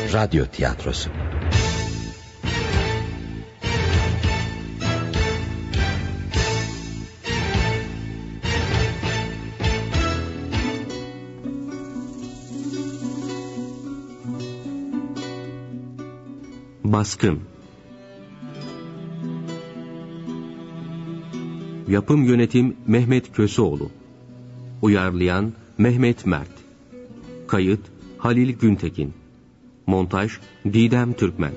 Radyo tiyatrosu. Baskın. Yapım yönetim Mehmet Köseoğlu. Uyarlayan Mehmet Mert. Kayıt Halil Güntekin. Montaj Didem Türkmen.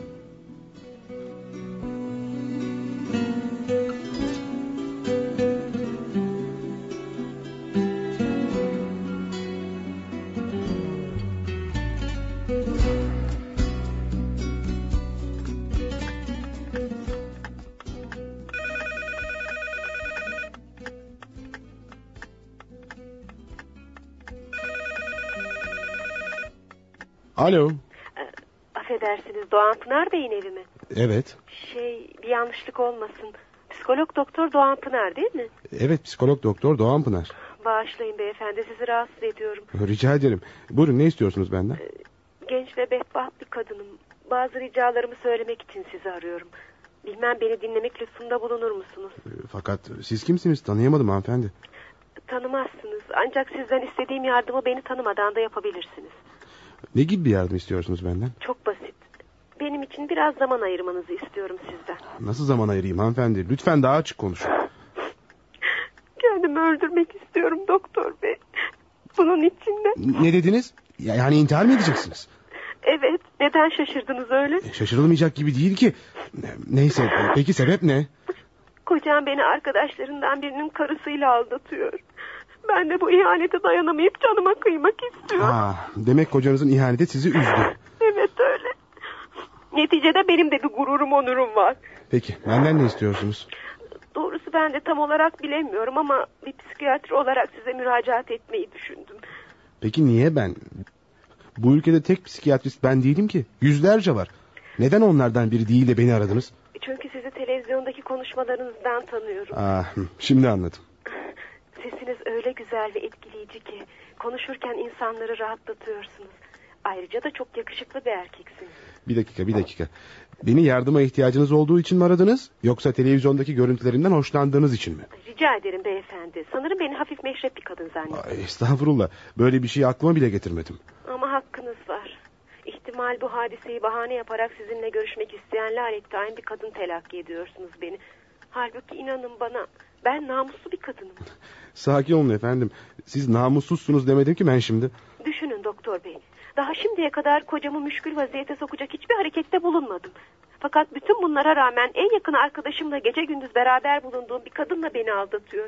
Alo. Affedersiniz, Doğan Pınar Bey'in evi mi? Evet. Bir yanlışlık olmasın. Psikolog doktor Doğan Pınar değil mi? Evet, psikolog doktor Doğan Pınar. Bağışlayın beyefendi, sizi rahatsız ediyorum. Rica ederim. Buyurun, ne istiyorsunuz benden? Genç ve bedbaht bir kadınım. Bazı ricalarımı söylemek için sizi arıyorum. Bilmem beni dinlemek lütfunda bulunur musunuz? Fakat siz kimsiniz, tanıyamadım hanımefendi. Tanımazsınız, ancak sizden istediğim yardımı beni tanımadan da yapabilirsiniz. Ne gibi bir yardım istiyorsunuz benden? Çok basit. Benim için biraz zaman ayırmanızı istiyorum sizden. Nasıl zaman ayırayım hanımefendi? Lütfen daha açık konuşun. Kendimi öldürmek istiyorum doktor bey. Bunun için de... Ne dediniz? Yani intihar mı edeceksiniz? Evet. Neden şaşırdınız öyle? Şaşırılmayacak gibi değil ki. Neyse, peki sebep ne? Kocam beni arkadaşlarından birinin karısıyla aldatıyor. Ben de bu ihanete dayanamayıp canıma kıymak istiyorum. Demek kocanızın ihaneti sizi üzdü. Evet öyle. Neticede benim de bir gururum, onurum var. Peki, benden ne istiyorsunuz? Doğrusu ben de tam olarak bilemiyorum ama bir psikiyatri olarak size müracaat etmeyi düşündüm. Peki niye ben? Bu ülkede tek psikiyatrist ben değilim ki. Yüzlerce var. Neden onlardan biri değil de beni aradınız? Çünkü sizi televizyondaki konuşmalarınızdan tanıyorum. Şimdi anladım. Sesiniz öyle güzel ve etkileyici ki konuşurken insanları rahatlatıyorsunuz. Ayrıca da çok yakışıklı bir erkeksiniz. Bir dakika. Beni yardıma ihtiyacınız olduğu için mi aradınız? Yoksa televizyondaki görüntülerinden hoşlandığınız için mi? Rica ederim beyefendi. Sanırım beni hafif meşrep bir kadın zannediyorsunuz. Estağfurullah. Böyle bir şeyi aklıma bile getirmedim. Ama hakkınız var. İhtimal bu hadiseyi bahane yaparak sizinle görüşmek isteyen lalettayn bir kadın telakki ediyorsunuz beni. Halbuki inanın bana, ben namuslu bir kadınım. Sakin olun efendim. Siz namussuzsunuz demedim ki ben şimdi. Düşünün doktor bey. Daha şimdiye kadar kocamı müşkül vaziyete sokacak hiçbir harekette bulunmadım. Fakat bütün bunlara rağmen en yakın arkadaşımla gece gündüz beraber bulunduğum bir kadınla beni aldatıyor.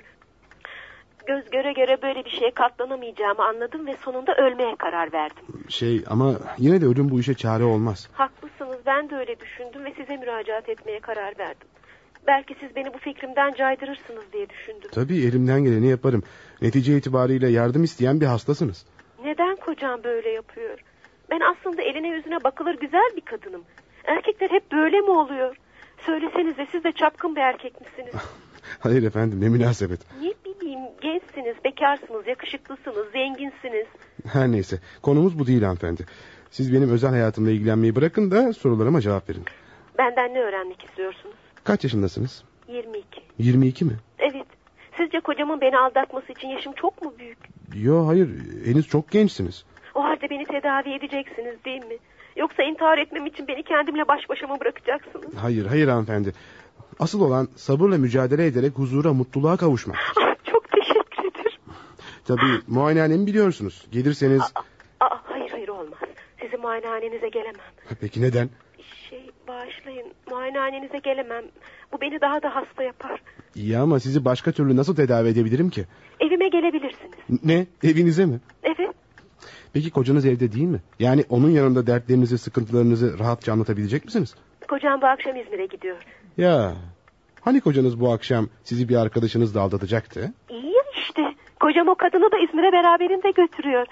Göz göre göre böyle bir şeye katlanamayacağımı anladım ve sonunda ölmeye karar verdim. Ama yine de ölüm bu işe çare olmaz. Haklısınız, ben de öyle düşündüm ve size müracaat etmeye karar verdim. Belki siz beni bu fikrimden caydırırsınız diye düşündüm. Tabii, elimden geleni yaparım. Netice itibariyle yardım isteyen bir hastasınız. Neden kocam böyle yapıyor? Ben aslında eline yüzüne bakılır güzel bir kadınım. Erkekler hep böyle mi oluyor? Söylesenize, siz de çapkın bir erkek misiniz? Hayır efendim, ne münasebet. Ne bileyim, gençsiniz, bekarsınız, yakışıklısınız, zenginsiniz. Her neyse, konumuz bu değil hanımefendi. Siz benim özel hayatımla ilgilenmeyi bırakın da sorularıma cevap verin. Benden ne öğrenmek istiyorsunuz? Kaç yaşındasınız? 22. 22 mi? Evet. Sizce kocamın beni aldatması için yaşım çok mu büyük? Yo, hayır, henüz çok gençsiniz. O halde beni tedavi edeceksiniz değil mi? Yoksa intihar etmem için beni kendimle baş başa mı bırakacaksınız? Hayır hanımefendi. Asıl olan sabırla mücadele ederek huzura, mutluluğa kavuşmak. Çok teşekkür ederim. Tabii, muayenehanemi biliyorsunuz. Gelirseniz... Hayır olmaz. Sizin muayenehanenize gelemem. Peki neden? Bağışlayın, muayenehanenize gelemem. Bu beni daha da hasta yapar. İyi ama sizi başka türlü nasıl tedavi edebilirim ki? Evime gelebilirsiniz. Ne? Evinize mi? Evet. Peki kocanız evde değil mi? Yani onun yanında dertlerinizi, sıkıntılarınızı rahatça anlatabilecek misiniz? Kocam bu akşam İzmir'e gidiyor. Ya, hani kocanız bu akşam sizi bir arkadaşınızla aldatacaktı? İyi ya işte. Kocam o kadını da İzmir'e beraberinde götürüyor.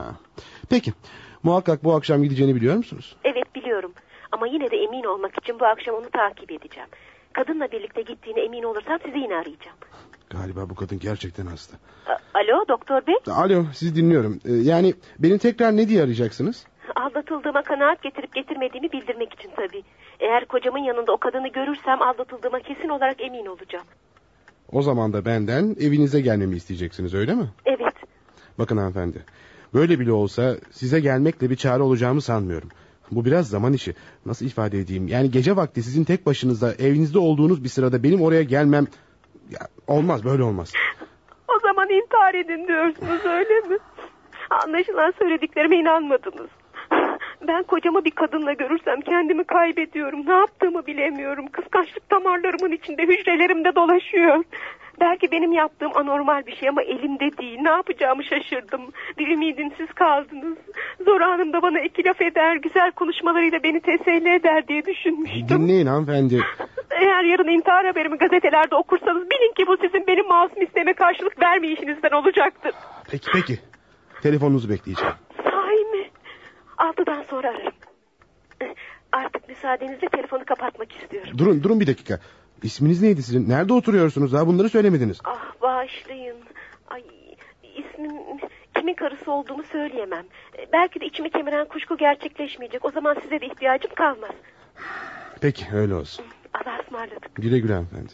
Peki, muhakkak bu akşam gideceğini biliyor musunuz? Evet, biliyorum. Ama yine de emin olmak için bu akşam onu takip edeceğim. Kadınla birlikte gittiğine emin olursam sizi yine arayacağım. Galiba bu kadın gerçekten hasta. Alo doktor bey. Alo, sizi dinliyorum. Yani beni tekrar ne diye arayacaksınız? Aldatıldığıma kanaat getirip getirmediğimi bildirmek için tabii. Eğer kocamın yanında o kadını görürsem aldatıldığıma kesin olarak emin olacağım. O zaman da benden evinize gelmemi isteyeceksiniz, öyle mi? Evet. Bakın hanımefendi, böyle bile olsa size gelmekle bir çare olacağımı sanmıyorum. Bu biraz zaman işi. Nasıl ifade edeyim? Yani gece vakti sizin tek başınızda evinizde olduğunuz bir sırada benim oraya gelmem... Ya, olmaz, böyle olmaz. O zaman intihar edin diyorsunuz, öyle mi? Anlaşılan söylediklerime inanmadınız. Ben kocamı bir kadınla görürsem kendimi kaybediyorum. Ne yaptığımı bilemiyorum. Kıskançlık damarlarımın içinde, hücrelerimde dolaşıyor. Belki benim yaptığım anormal bir şey ama elimde değil. Ne yapacağımı şaşırdım. Bir ümidinsiz kaldınız. Zor anımda bana iki laf eder, güzel konuşmalarıyla beni teselli eder diye düşünmüştüm. Dinleyin hanımefendi. Eğer yarın intihar haberimi gazetelerde okursanız bilin ki bu sizin benim masum isteğime karşılık vermeyişinizden olacaktır. Peki. Telefonunuzu bekleyeceğim. Sahi mi? 6'dan sonra ararım. Artık müsaadenizle telefonu kapatmak istiyorum. Durun bir dakika. İsminiz neydi sizin? Nerede oturuyorsunuz? Daha bunları söylemediniz. Ah, bağışlayın. Ay, ismim, kimin karısı olduğumu söyleyemem. Belki de içimi kemiren kuşku gerçekleşmeyecek. O zaman size de ihtiyacım kalmaz. Peki, öyle olsun. Allah'a ısmarladık. Güle güle hanımefendi.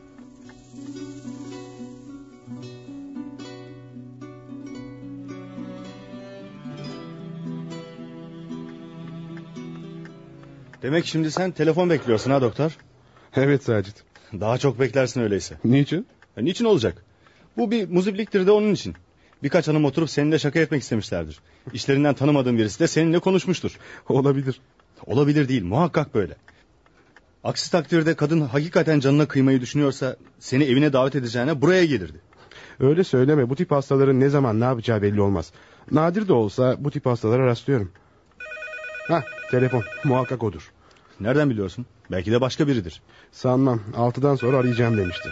Demek şimdi sen telefon bekliyorsun ha doktor? Evet Sacit. Daha çok beklersin öyleyse. Niçin? Niçin olacak? Bu bir muzipliktir de onun için. Birkaç hanım oturup seninle şaka etmek istemişlerdir. İşlerinden tanımadığın birisi de seninle konuşmuştur. Olabilir. Olabilir değil, muhakkak böyle. Aksi takdirde kadın hakikaten canına kıymayı düşünüyorsa seni evine davet edeceğine buraya gelirdi. Öyle söyleme, bu tip hastaların ne zaman ne yapacağı belli olmaz. Nadir de olsa bu tip hastalara rastlıyorum. Telefon, muhakkak odur. Nereden biliyorsun? Belki de başka biridir. Sanmam, 6'dan sonra arayacağım demişti.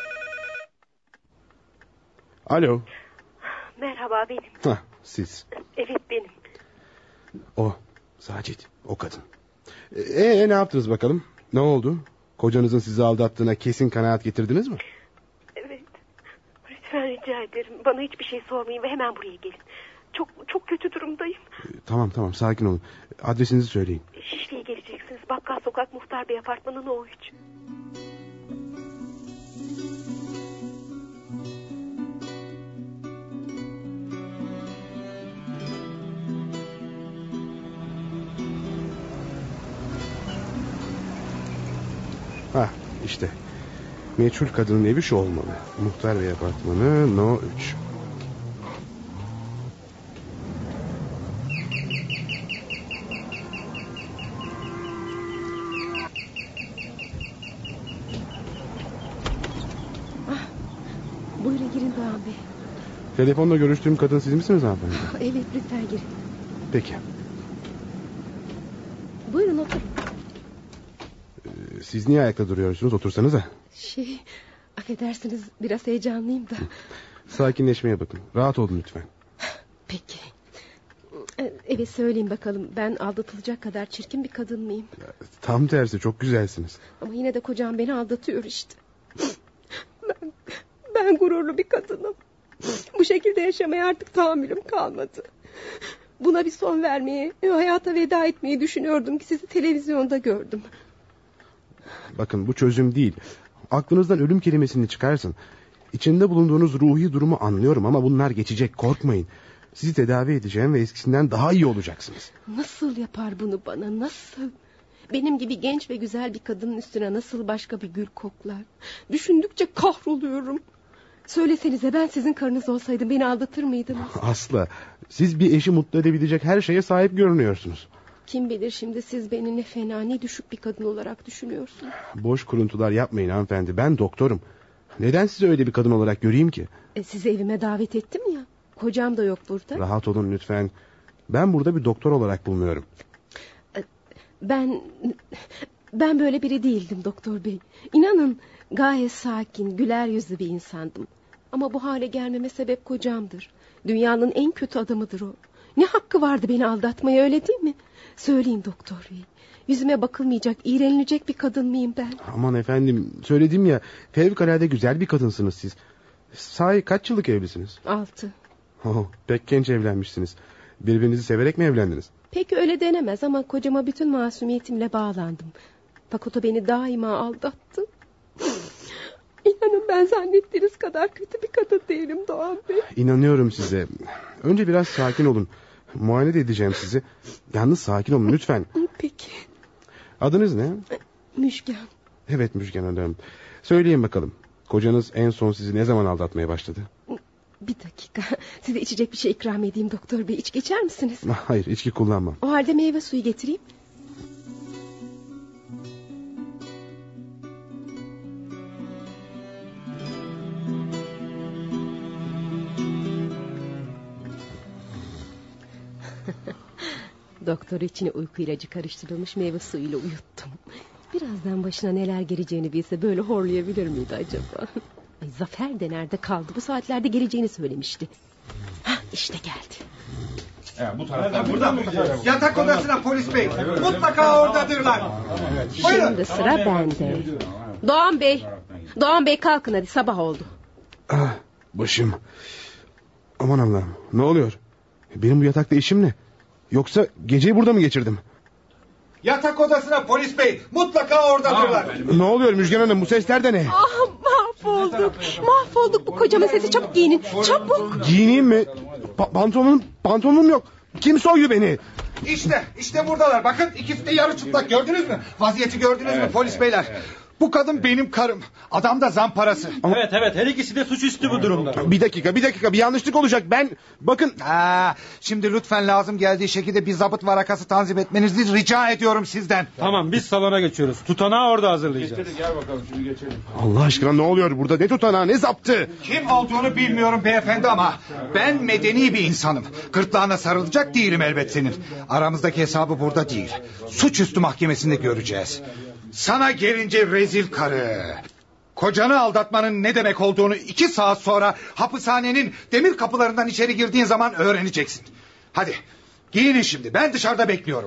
Alo. Merhaba, benim. Siz. Evet, benim. O, Sacit, o kadın. Ne yaptınız bakalım? Ne oldu? Kocanızın sizi aldattığına kesin kanaat getirdiniz mi? Evet. Lütfen rica ederim. Bana hiçbir şey sormayın ve hemen buraya gelin. Çok kötü durumdayım. Tamam, sakin olun. Adresinizi söyleyin. Şişli'ye geleceksiniz. Bakkal Sokak Muhtar Bey Apartmanı No 3. İşte. Meçhul kadının evi şu olmalı. Muhtar Bey Apartmanı No 3. Buyurun girin Doğan Bey. Telefonla görüştüğüm kadın siz misiniz hanımefendi? Evet, lütfen girin. Peki. Buyurun oturun. Siz niye ayakta duruyorsunuz? Otursanıza. Affedersiniz, biraz heyecanlıyım da. Sakinleşmeye bakın. Rahat olun lütfen. Peki. Evet, söyleyin bakalım, ben aldatılacak kadar çirkin bir kadın mıyım? Tam tersi, çok güzelsiniz. Ama yine de kocam beni aldatıyor işte. Ben gururlu bir kadınım. Bu şekilde yaşamaya artık tahammülüm kalmadı. Buna bir son vermeyi, hayata veda etmeyi düşünüyordum ki sizi televizyonda gördüm. Bakın, bu çözüm değil. Aklınızdan ölüm kelimesini çıkarsın. İçinde bulunduğunuz ruhi durumu anlıyorum ama bunlar geçecek, korkmayın. Sizi tedavi edeceğim ve eskisinden daha iyi olacaksınız. Nasıl yapar bunu bana, nasıl? Benim gibi genç ve güzel bir kadının üstüne nasıl başka bir gül koklar? Düşündükçe kahroluyorum. Söylesenize, ben sizin karınız olsaydım beni aldatır mıydınız? Asla. Siz bir eşi mutlu edebilecek her şeye sahip görünüyorsunuz. Kim bilir şimdi siz beni ne fena ne düşük bir kadın olarak düşünüyorsunuz. Boş kuruntular yapmayın hanımefendi. Ben doktorum. Neden sizi öyle bir kadın olarak göreyim ki? Sizi evime davet ettim ya. Kocam da yok burada. Rahat olun lütfen. Ben burada bir doktor olarak bulunuyorum. Ben böyle biri değildim doktor bey. İnanın gayet sakin, güler yüzlü bir insandım. Ama bu hale gelmeme sebep kocamdır. Dünyanın en kötü adamıdır o. Ne hakkı vardı beni aldatmaya, öyle değil mi? Söyleyin doktor bey. Yüzüme bakılmayacak, iğrenilecek bir kadın mıyım ben? Aman efendim, söyledim ya, fevkalade güzel bir kadınsınız siz. Sahi kaç yıllık evlisiniz? 6. Pek genç evlenmişsiniz. Birbirinizi severek mi evlendiniz? Pek öyle denemez ama kocama bütün masumiyetimle bağlandım. Fakat o beni daima aldattı. İnanın ben zannettiğiniz kadar kötü bir kadın değilim Doğan Bey. İnanıyorum size. Önce biraz sakin olun. Muayene de edeceğim sizi. Yalnız sakin olun lütfen. Peki. Adınız ne? Müjgan. Evet Müjgan Hanım. Söyleyin bakalım. Kocanız en son sizi ne zaman aldatmaya başladı? Bir dakika. Size içecek bir şey ikram edeyim doktor bey. İçki içer misiniz? Hayır, içki kullanmam. O halde meyve suyu getireyim. Doktor içine uyku ilacı karıştırılmış meyve suyuyla uyuttum. Birazdan başına neler geleceğini bilse böyle horlayabilir miydi acaba? Ay, Zafer de nerede kaldı? Bu saatlerde geleceğini söylemişti. Hah, işte geldi. Bu taraftan. Buradan. Yatak odasına polis bey. Mutlaka oradadırlar. Şimdi sıra bende. Doğan Bey. Doğan Bey kalkın hadi, sabah oldu. Ah, başım. Aman Allah'ım, ne oluyor? Benim bu yatakta işim ne? Yoksa geceyi burada mı geçirdim? Yatak odasına polis bey. Mutlaka oradadırlar. Ne oluyor Müjgan Hanım, bu sesler de ne? Ah, mahvolduk. Mahvolduk, bu kocaman sesi, çabuk giyinin. Çabuk. Giyineyim mi? Pantolonum yok. Kim soydu beni? İşte buradalar. Bakın ikisi de yarı çıplak, gördünüz mü? Vaziyeti gördünüz mü polis beyler? Bu kadın benim karım. Adam da zamparası. Evet her ikisi de suçüstü bu durumda. Bir dakika bir yanlışlık olacak. Bakın. Şimdi lütfen lazım geldiği şekilde bir zabıt varakası tanzim etmenizi rica ediyorum sizden. Tamam, biz salona geçiyoruz. Tutanağı orada hazırlayacağız. Gel bakalım, şimdi geçelim. Allah aşkına ne oluyor burada? Ne tutanağı, ne zaptı? Kim olduğunu bilmiyorum beyefendi ama ben medeni bir insanım. Gırtlağına sarılacak değilim elbet senin. Aramızdaki hesabı burada değil, suçüstü mahkemesinde göreceğiz. Sana gelince rezil karı. Kocanı aldatmanın ne demek olduğunu 2 saat sonra hapishanenin demir kapılarından içeri girdiğin zaman öğreneceksin. Hadi giyinin şimdi, ben dışarıda bekliyorum.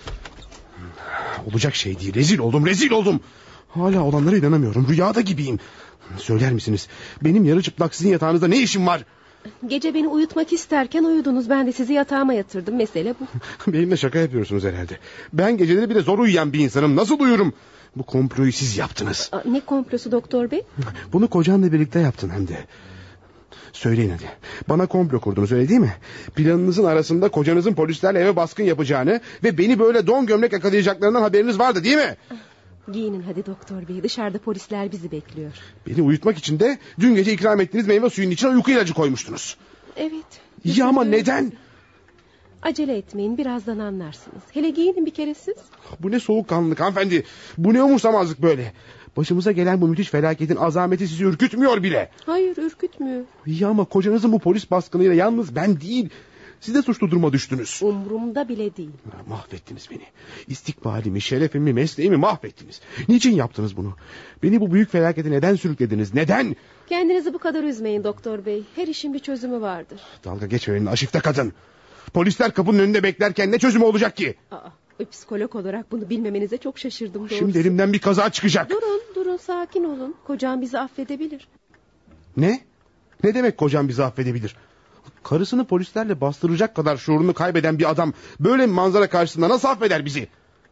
Olacak şey değil, rezil oldum. Hala olanlara inanamıyorum, rüyada gibiyim. Söyler misiniz, benim yarı çıplak sizin yatağınızda ne işim var? Gece beni uyutmak isterken uyudunuz. Ben de sizi yatağıma yatırdım. Mesele bu. Benimle şaka yapıyorsunuz herhalde. Ben geceleri bile zor uyuyan bir insanım. Nasıl uyurum? Bu komployu siz yaptınız. Ne komplosu doktor bey? Bunu kocanla birlikte yaptın hem de. Söyleyin hadi. Bana komplo kurdunuz, öyle değil mi? Planınızın arasında kocanızın polislerle eve baskın yapacağını ve beni böyle don gömlek yakalayacaklarından haberiniz vardı değil mi? Giyinin hadi doktor bey. Dışarıda polisler bizi bekliyor. Beni uyutmak için de dün gece ikram ettiğiniz meyve suyunun içine uyku ilacı koymuştunuz. Evet. Ya ama neden? Acele etmeyin, birazdan anlarsınız. Hele giyinin bir kere siz. Bu ne soğukkanlılık hanımefendi. Bu ne umursamazlık böyle. Başımıza gelen bu müthiş felaketin azameti sizi ürkütmüyor bile. Hayır, ürkütmüyor. Ya ama kocanızın bu polis baskınıyla yalnız ben değil, siz de suçlu duruma düştünüz. Umurumda bile değil. Mahvettiniz beni. İstikbalimi, şerefimi, mesleğimi mahvettiniz. Niçin yaptınız bunu? Beni bu büyük felakete neden sürüklediniz? Neden? Kendinizi bu kadar üzmeyin doktor bey. Her işin bir çözümü vardır. Dalga geçmeyin aşifte kadın. Polisler kapının önünde beklerken ne çözümü olacak ki? Psikolog olarak bunu bilmemenize çok şaşırdım doğrusu. Şimdi elimden bir kaza çıkacak. Durun sakin olun. Kocam bizi affedebilir. Ne? Ne demek kocam bizi affedebilir? Karısını polislerle bastıracak kadar şuurunu kaybeden bir adam böyle bir manzara karşısında nasıl affeder bizi?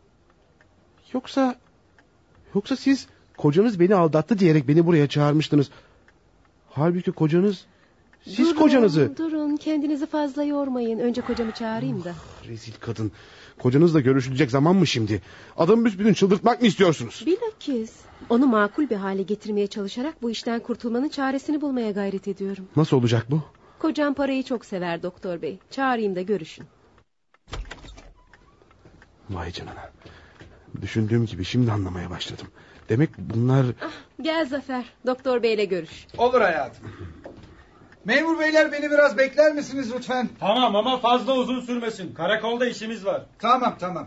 Yoksa siz kocanız beni aldattı diyerek beni buraya çağırmıştınız. Halbuki kocanız... Siz kocanızı... Durun, kendinizi fazla yormayın. Önce kocamı çağırayım da. Rezil kadın. Kocanızla görüşülecek zaman mı şimdi? Adamı büsbütün çıldırtmak mı istiyorsunuz? Bilakis. Onu makul bir hale getirmeye çalışarak bu işten kurtulmanın çaresini bulmaya gayret ediyorum. Nasıl olacak bu? Kocam parayı çok sever doktor bey. Çağırayım da görüşün. Vay canına. Düşündüğüm gibi şimdi anlamaya başladım. Demek bunlar... Gel Zafer, doktor beyle görüş. Olur hayatım. Memur beyler, beni biraz bekler misiniz lütfen? Tamam ama fazla uzun sürmesin. Karakolda işimiz var. Tamam.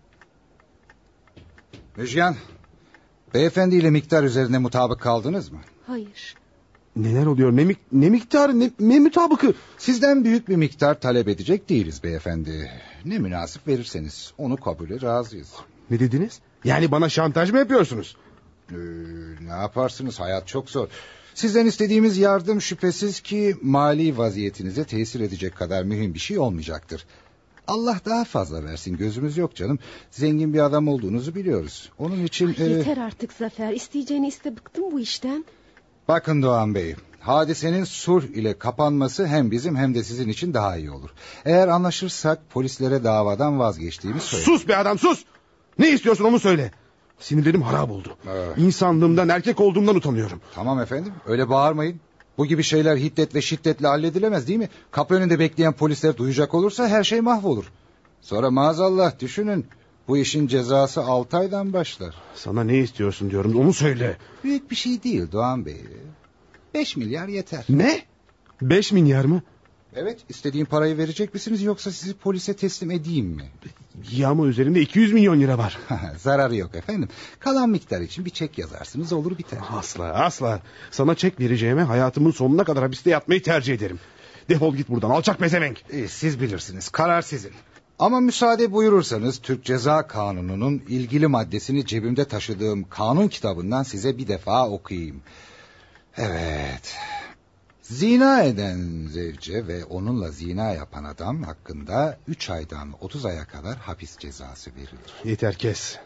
Müjgan, beyefendiyle miktar üzerine mutabık kaldınız mı? Hayır. Neler oluyor? Ne miktarı, ne mutabıkı? Sizden büyük bir miktar talep edecek değiliz beyefendi. Ne münasip verirseniz onu kabule razıyız. Ne dediniz? Yani bana şantaj mı yapıyorsunuz? Ne yaparsınız, hayat çok zor. Sizden istediğimiz yardım şüphesiz ki mali vaziyetinize tesir edecek kadar mühim bir şey olmayacaktır. Allah daha fazla versin, gözümüz yok canım. Zengin bir adam olduğunuzu biliyoruz. Onun için... Yeter artık Zafer, isteyeceğini iste, bıktım bu işten. Bakın Doğan Bey, hadisenin sulh ile kapanması hem bizim hem de sizin için daha iyi olur. Eğer anlaşırsak polislere davadan vazgeçtiğimi söyle. Sus be adam, sus! Ne istiyorsun onu söyle. Sinirlerim harap oldu. Evet. İnsanlığımdan, erkek olduğumdan utanıyorum. Tamam efendim, öyle bağırmayın. Bu gibi şeyler hiddet ve şiddetle halledilemez değil mi? Kapı önünde bekleyen polisler duyacak olursa her şey mahvolur. Sonra maazallah düşünün, bu işin cezası 6 aydan başlar. Sana ne istiyorsun diyorum, onu söyle. Büyük bir şey değil Doğan Bey. 5 milyar yeter. Ne? 5 milyar mı? Evet, istediğim parayı verecek misiniz yoksa sizi polise teslim edeyim mi? Ya ama üzerinde 200 milyon lira var. Zararı yok efendim. Kalan miktar için bir çek yazarsınız, olur biter. Asla. Sana çek vereceğime hayatımın sonuna kadar hapiste yatmayı tercih ederim. Defol git buradan, alçak pezevenk. Siz bilirsiniz, karar sizin. Ama müsaade buyurursanız Türk Ceza Kanunu'nun ilgili maddesini cebimde taşıdığım kanun kitabından size bir defa okuyayım. Evet. Zina eden zevce ve onunla zina yapan adam hakkında 3 aydan 30 aya kadar hapis cezası verilir. Yeter, kes.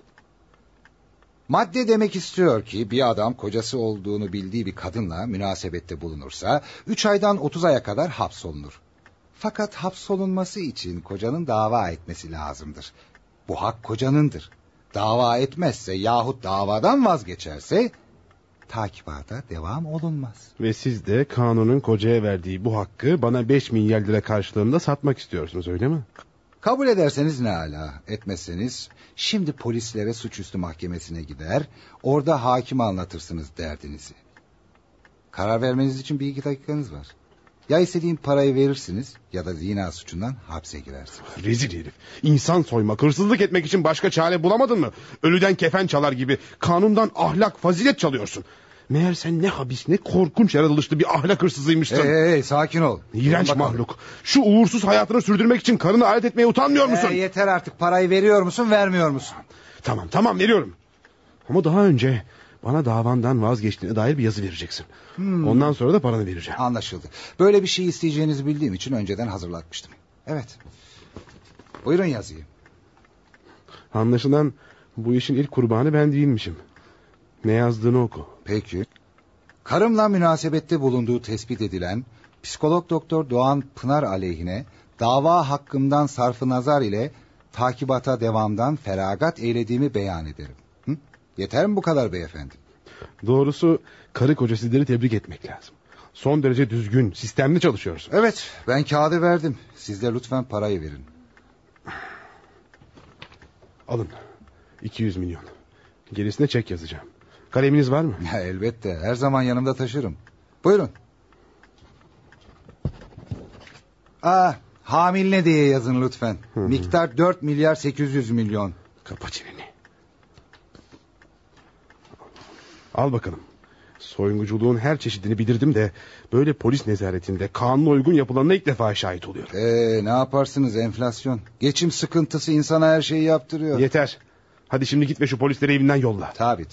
Madde demek istiyor ki bir adam kocası olduğunu bildiği bir kadınla münasebette bulunursa 3 aydan 30 aya kadar hapsolunur. Fakat hapsolunması için kocanın dava etmesi lazımdır. Bu hak kocanındır. Dava etmezse yahut davadan vazgeçerse takibata devam olunmaz. Ve siz de kanunun kocaya verdiği bu hakkı bana 5 milyar lira karşılığında satmak istiyorsunuz, öyle mi? Kabul ederseniz ne ala, etmezseniz şimdi polislere suçüstü mahkemesine gider, orada hakime anlatırsınız derdinizi. Karar vermeniz için 1-2 dakikanız var. Ya istediğim parayı verirsiniz ya da zina suçundan hapse girersiniz. Rezil herif. İnsan soymak, hırsızlık etmek için başka çare bulamadın mı? Ölüden kefen çalar gibi kanundan ahlak, fazilet çalıyorsun. Meğer sen ne habis ne korkunç yaratılışlı bir ahlak hırsızıymışsın. Hey, sakin ol. İğrenç mahluk. Şu uğursuz hayatını sürdürmek için karını alet etmeye utanmıyor musun? Yeter artık, parayı veriyor musun vermiyor musun? Tamam veriyorum. Ama daha önce bana davandan vazgeçtiğine dair bir yazı vereceksin. Ondan sonra da paranı vereceğim. Anlaşıldı. Böyle bir şey isteyeceğinizi bildiğim için önceden hazırlatmıştım. Evet. Buyurun yazıyı. Anlaşılan bu işin ilk kurbanı ben değilmişim. Ne yazdığını oku. Peki. Karımla münasebette bulunduğu tespit edilen psikolog doktor Doğan Pınar aleyhine dava hakkımdan sarfı nazar ile takibata devamdan feragat eylediğimi beyan ederim. Yeter mi bu kadar beyefendi? Doğrusu karı koca sizleri tebrik etmek lazım. Son derece düzgün, sistemli çalışıyorsun. Evet, ben kağıdı verdim. Siz de lütfen parayı verin. Alın. 200 milyon. Gerisine çek yazacağım. Kaleminiz var mı? Elbette, her zaman yanımda taşırım. Buyurun. Hamiline diye yazın lütfen. Miktar 4 milyar 800 milyon. Kapa çeneni. Al bakalım. Soygunculuğun her çeşidini bilirdim de böyle polis nezaretinde kanuna uygun yapılanına ilk defa şahit oluyorum. Ne yaparsınız, enflasyon. Geçim sıkıntısı insana her şeyi yaptırıyor. Yeter. Hadi şimdi git ve şu polisleri evinden yolla. Tabii.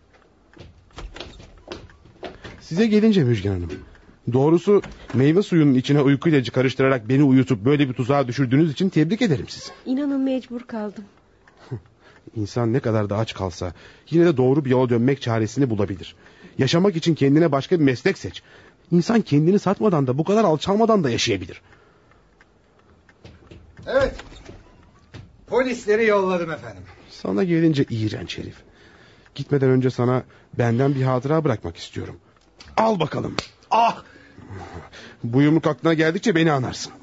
Size gelince Müjgan Hanım. Doğrusu meyve suyunun içine uyku ilacı karıştırarak beni uyutup böyle bir tuzağa düşürdüğünüz için tebrik ederim sizi. İnanın mecbur kaldım. İnsan ne kadar da aç kalsa yine de doğru bir yola dönmek çaresini bulabilir. Yaşamak için kendine başka bir meslek seç. İnsan kendini satmadan da bu kadar alçalmadan da yaşayabilir. Evet. Polisleri yolladım efendim. Sana gelince iğrenç herif. Gitmeden önce sana benden bir hatıra bırakmak istiyorum. Al bakalım. Ah! Bu yumruk aklına geldikçe beni anarsın.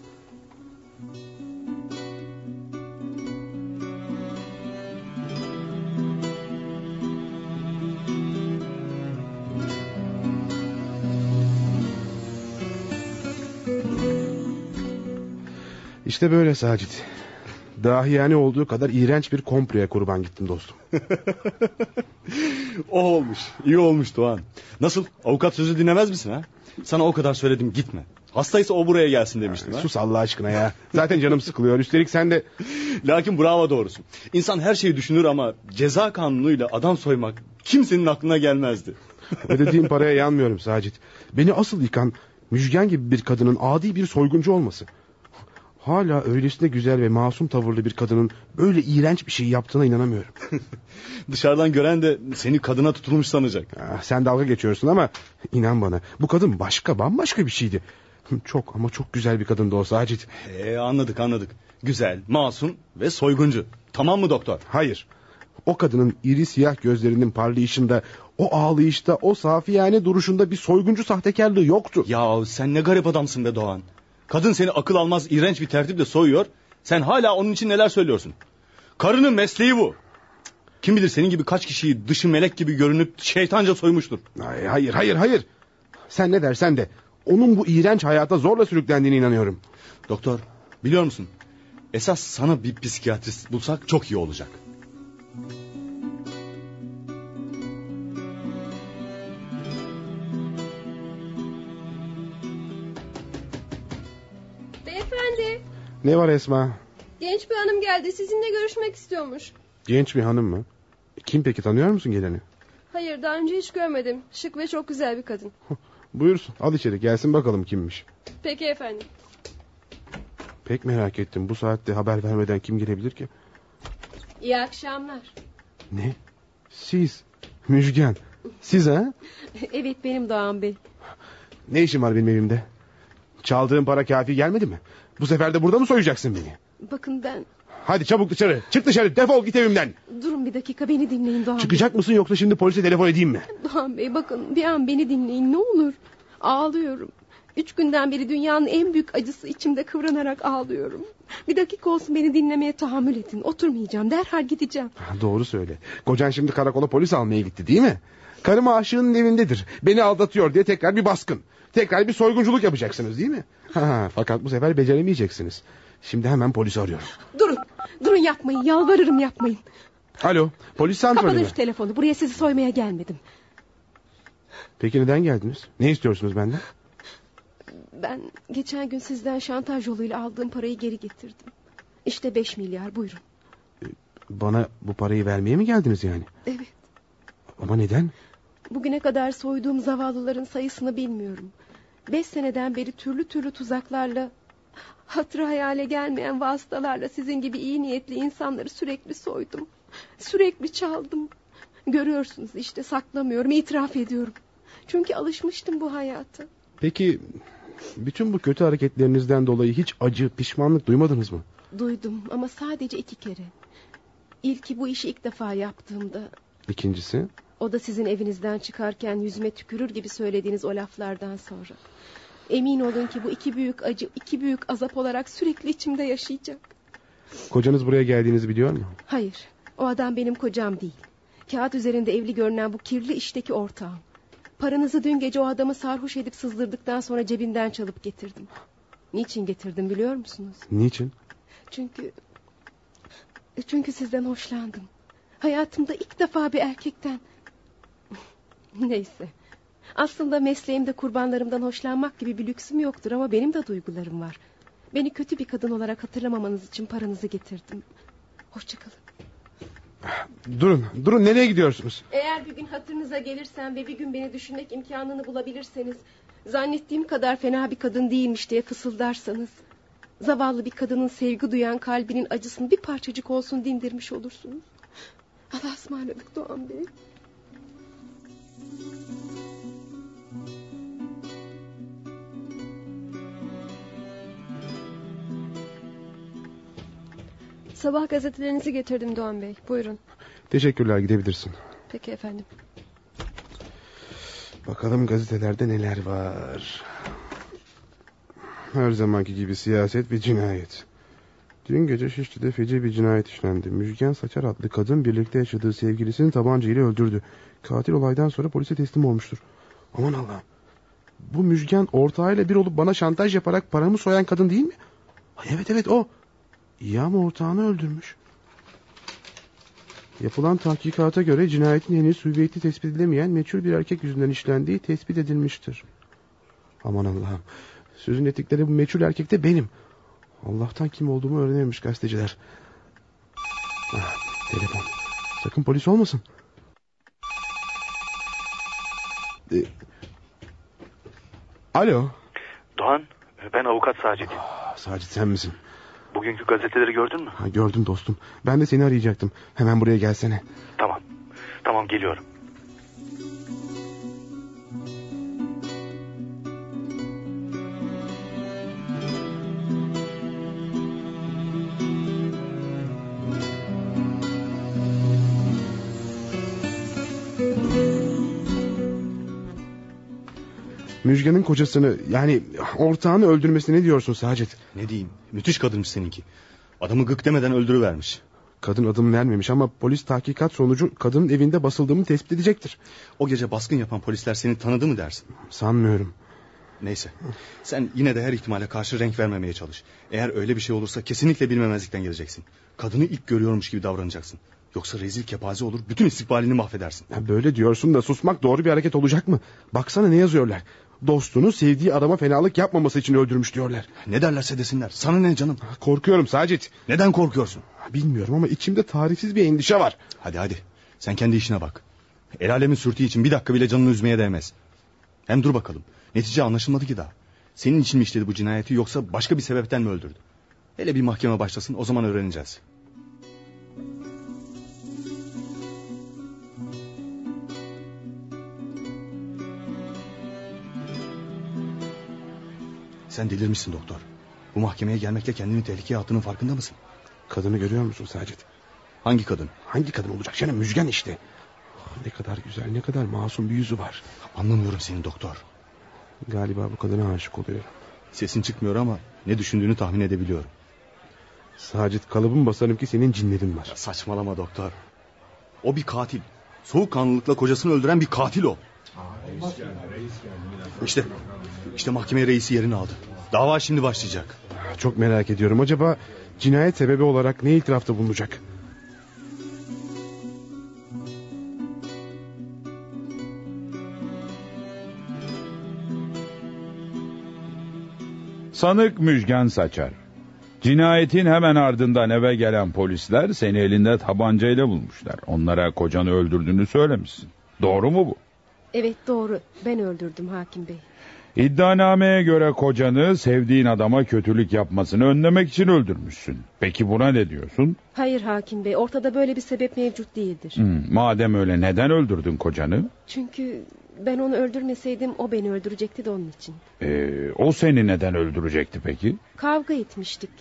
İşte böyle Sacit. Dahiyane olduğu kadar iğrenç bir komploya kurban gittim dostum. O olmuş. İyi olmuş Doğan. Nasıl? Avukat sözü dinlemez misin ha? Sana o kadar söyledim, gitme. Hastaysa o buraya gelsin demiştim. Sus Allah aşkına ya. Zaten canım sıkılıyor. Üstelik sen de... Lakin bravo doğrusu. İnsan her şeyi düşünür ama ceza kanunuyla adam soymak kimsenin aklına gelmezdi. Ödediğim paraya yanmıyorum Sacit. Beni asıl yıkan Müjgan gibi bir kadının adi bir soyguncu olması. Hala öylesine güzel ve masum tavırlı bir kadının böyle iğrenç bir şey yaptığına inanamıyorum. Dışarıdan gören de seni kadına tutulmuş sanacak. Sen dalga geçiyorsun ama inan bana, bu kadın bambaşka bir şeydi. Çok ama çok güzel bir kadındı o Sacit. Anladık. Güzel, masum ve soyguncu. Tamam mı doktor? Hayır. O kadının iri siyah gözlerinin parlayışında, o ağlayışta, o safiyane duruşunda bir soyguncu sahtekarlığı yoktu. Ya sen ne garip adamsın be Doğan. Kadın seni akıl almaz iğrenç bir tertiple soyuyor. Sen hala onun için neler söylüyorsun? Karının mesleği bu. Kim bilir senin gibi kaç kişiyi dışı melek gibi görünüp şeytanca soymuştur. Hayır. Sen ne dersen de onun bu iğrenç hayata zorla sürüklendiğine inanıyorum. Doktor, biliyor musun? Esas sana bir psikiyatrist bulsak çok iyi olacak. Beyefendi, Ne var Esma? genç bir hanım geldi. Sizinle görüşmek istiyormuş. Genç bir hanım mı? Kim peki, tanıyor musun geleni? Hayır, daha önce hiç görmedim. Şık ve çok güzel bir kadın. Buyursun, al içeri, gelsin bakalım kimmiş. Peki efendim. Pek merak ettim, bu saatte haber vermeden kim gelebilir ki? İyi akşamlar. Ne? Siz? Müjgan. Siz ha? Evet, benim Doğan Bey. Ne işin var benim evimde? Çaldığım para kafi gelmedi mi? Bu sefer de burada mı soyacaksın beni? Bakın ben... Hadi çabuk dışarı. Çık dışarı, defol git evimden. Durun bir dakika, beni dinleyin Doğan Çıkacak mısın yoksa şimdi polise telefon edeyim mi? Bey. Doğan Bey, bakın bir an beni dinleyin ne olur. Ağlıyorum. 3 günden beri dünyanın en büyük acısı içimde kıvranarak ağlıyorum. Bir dakika olsun beni dinlemeye tahammül edin. Oturmayacağım, derhal gideceğim. Doğru söyle. Kocan şimdi karakola polis almaya gitti değil mi? Karım aşığının evindedir. Beni aldatıyor diye tekrar bir baskın. Tekrar bir soygunculuk yapacaksınız değil mi? Fakat bu sefer beceremeyeceksiniz. Şimdi hemen polisi arıyorum. Durun yapmayın, yalvarırım yapmayın. Alo, polis santrali mi? Kapatın şu telefonu, buraya sizi soymaya gelmedim. Peki neden geldiniz? Ne istiyorsunuz benden? Ben geçen gün sizden şantaj yoluyla aldığım parayı geri getirdim. İşte 5 milyar, buyurun. Bana bu parayı vermeye mi geldiniz yani? Evet. Ama neden? Bugüne kadar soyduğum zavallıların sayısını bilmiyorum. 5 seneden beri türlü tuzaklarla, hatırı hayale gelmeyen vasıtalarla sizin gibi iyi niyetli insanları sürekli soydum. Sürekli çaldım. Görüyorsunuz işte, saklamıyorum, itiraf ediyorum. Çünkü alışmıştım bu hayata. Peki bütün bu kötü hareketlerinizden dolayı hiç acı, pişmanlık duymadınız mı? Duydum ama sadece 2 kere. İlki bu işi ilk defa yaptığımda. İkincisi? O da sizin evinizden çıkarken yüzüme tükürür gibi söylediğiniz o laflardan sonra. Emin olun ki bu 2 büyük acı, 2 büyük azap olarak sürekli içimde yaşayacak. Kocanız buraya geldiğinizi biliyor mu? Hayır, o adam benim kocam değil. Kağıt üzerinde evli görünen bu kirli işteki ortağım. Paranızı dün gece o adamı sarhoş edip sızdırdıktan sonra cebinden çalıp getirdim. Niçin getirdim biliyor musunuz? Niçin? Çünkü sizden hoşlandım. Hayatımda ilk defa bir erkekten... Neyse. Aslında mesleğimde kurbanlarımdan hoşlanmak gibi bir lüksüm yoktur ama benim de duygularım var. Beni kötü bir kadın olarak hatırlamamanız için paranızı getirdim. Hoşçakalın. Durun, nereye gidiyorsunuz? Eğer bir gün hatırınıza gelirsem ve bir gün beni düşünmek imkanını bulabilirseniz... zannettiğim kadar fena bir kadın değilmiş diye fısıldarsanız... zavallı bir kadının sevgi duyan kalbinin acısını bir parçacık olsun dindirmiş olursunuz. Allah'a ısmarladık Doğan Bey. Sabah gazetelerinizi getirdim Doğan Bey. Buyurun. Teşekkürler, gidebilirsin. Peki efendim. Bakalım gazetelerde neler var. Her zamanki gibi siyaset ve cinayet. Dün gece Şişli'de feci bir cinayet işlendi. Müjgan Saçar adlı kadın birlikte yaşadığı sevgilisini tabancayla öldürdü. Katil olaydan sonra polise teslim olmuştur. Aman Allah'ım. Bu Müjgan ortağıyla bir olup bana şantaj yaparak paramı soyan kadın değil mi? Ay evet o. İyi ama ortağını öldürmüş. Yapılan tahkikata göre cinayetin henüz hüviyeti tespit edilemeyen meçhul bir erkek yüzünden işlendiği tespit edilmiştir. Aman Allah'ım. Sözün ettikleri bu meçhul erkek de benim. Allah'tan kim olduğumu öğrenememiş gazeteciler. Telefon. Sakın polis olmasın. Alo. Doğan, ben avukat Sacit. Sacit sen misin? Bugünkü gazeteleri gördün mü? Gördüm dostum. Ben de seni arayacaktım. Hemen buraya gelsene. Tamam geliyorum. Müjgan'ın kocasını, yani ortağını öldürmesine ne diyorsun Sacit? Ne diyeyim, müthiş kadınmış seninki. Adamı gık demeden öldürüvermiş. Kadın adım vermemiş ama polis tahkikat sonucu kadının evinde basıldığını tespit edecektir. O gece baskın yapan polisler seni tanıdı mı dersin? Sanmıyorum. Neyse, sen yine de her ihtimale karşı renk vermemeye çalış. Eğer öyle bir şey olursa kesinlikle bilmemezlikten geleceksin. Kadını ilk görüyormuş gibi davranacaksın. Yoksa rezil kepaze olur, bütün istikbalini mahvedersin. Böyle diyorsun da susmak doğru bir hareket olacak mı? Baksana ne yazıyorlar. Dostunu sevdiği adama fenalık yapmaması için öldürmüş diyorlar. Ne derlerse desinler. Sana ne canım? Korkuyorum Sacit. Neden korkuyorsun? Bilmiyorum ama içimde tarifsiz bir endişe var. Hadi. Sen kendi işine bak. El alemin sürtüğü için bir dakika bile canını üzmeye değmez. Hem dur bakalım. Netice anlaşılmadı ki daha. Senin için mi işledi bu cinayeti yoksa başka bir sebepten mi öldürdü? Hele bir mahkeme başlasın, o zaman öğreneceğiz. Sen delirmişsin doktor. Bu mahkemeye gelmekle kendini tehlikeye attığının farkında mısın? Kadını görüyor musun Sacit? Hangi kadın? Hangi kadın olacak canım? Müjgan işte. Ne kadar güzel, ne kadar masum bir yüzü var. Anlamıyorum seni doktor. Galiba bu kadına aşık oluyorum. Sesin çıkmıyor ama ne düşündüğünü tahmin edebiliyorum. Sacit, kalıbım basarım ki senin cinlerin var. Ya saçmalama doktor. O bir katil. Soğukkanlılıkla kocasını öldüren bir katil o. İşte mahkeme reisi yerini aldı. Dava şimdi başlayacak. Çok merak ediyorum. Acaba cinayet sebebi olarak ne itirafta bulunacak? Sanık Müjgan Saçar. Cinayetin hemen ardından eve gelen polisler seni elinde tabancayla bulmuşlar. Onlara kocanı öldürdüğünü söylemişsin. Doğru mu bu? Evet doğru. Ben öldürdüm hakim bey. İddianameye göre kocanı sevdiğin adama kötülük yapmasını önlemek için öldürmüşsün. Peki buna ne diyorsun? Hayır hakim bey, ortada böyle bir sebep mevcut değildir. Madem öyle neden öldürdün kocanı? Çünkü ben onu öldürmeseydim o beni öldürecekti de onun için. O seni neden öldürecekti peki? Kavga etmiştik.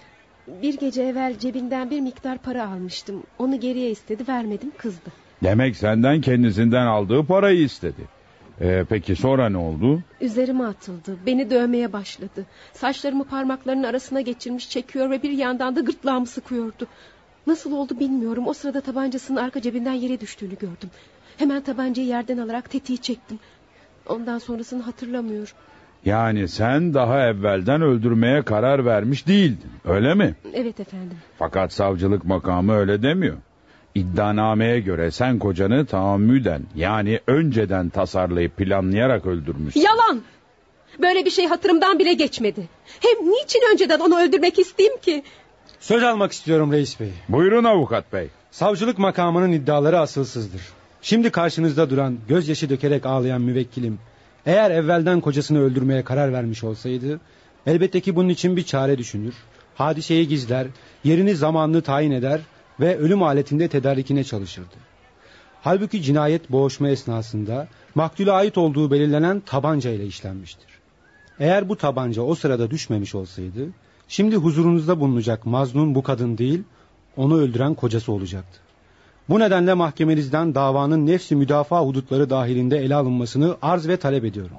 Bir gece evvel cebinden bir miktar para almıştım. Onu geriye istedi, vermedim, kızdı. Demek senden kendisinden aldığı parayı istedi. Peki sonra ne oldu? Üzerime atıldı. Beni dövmeye başladı. Saçlarımı parmaklarının arasına geçirmiş çekiyor ve bir yandan da gırtlağımı sıkıyordu. Nasıl oldu bilmiyorum. O sırada tabancasının arka cebinden yere düştüğünü gördüm. Hemen tabancayı yerden alarak tetiği çektim. Ondan sonrasını hatırlamıyorum. Yani sen daha evvelden öldürmeye karar vermiş değildin, öyle mi? Evet efendim. Fakat savcılık makamı öyle demiyor. İddianameye göre sen kocanı tahammüden, yani önceden tasarlayıp planlayarak öldürmüşsün. Yalan! Böyle bir şey hatırımdan bile geçmedi. Hem niçin önceden onu öldürmek isteyeyim ki? Söz almak istiyorum reis bey. Buyurun avukat bey. Savcılık makamının iddiaları asılsızdır. Şimdi karşınızda duran, gözyaşı dökerek ağlayan müvekkilim, eğer evvelden kocasını öldürmeye karar vermiş olsaydı, elbette ki bunun için bir çare düşünür, hadiseyi gizler, yerini zamanını tayin eder ve ölüm aletinde tedarikine çalışırdı. Halbuki cinayet boğuşma esnasında maktule ait olduğu belirlenen tabanca ile işlenmiştir. Eğer bu tabanca o sırada düşmemiş olsaydı, şimdi huzurunuzda bulunacak mazlum bu kadın değil, onu öldüren kocası olacaktı. Bu nedenle mahkemenizden davanın nefsi müdafaa hudutları dahilinde ele alınmasını arz ve talep ediyorum.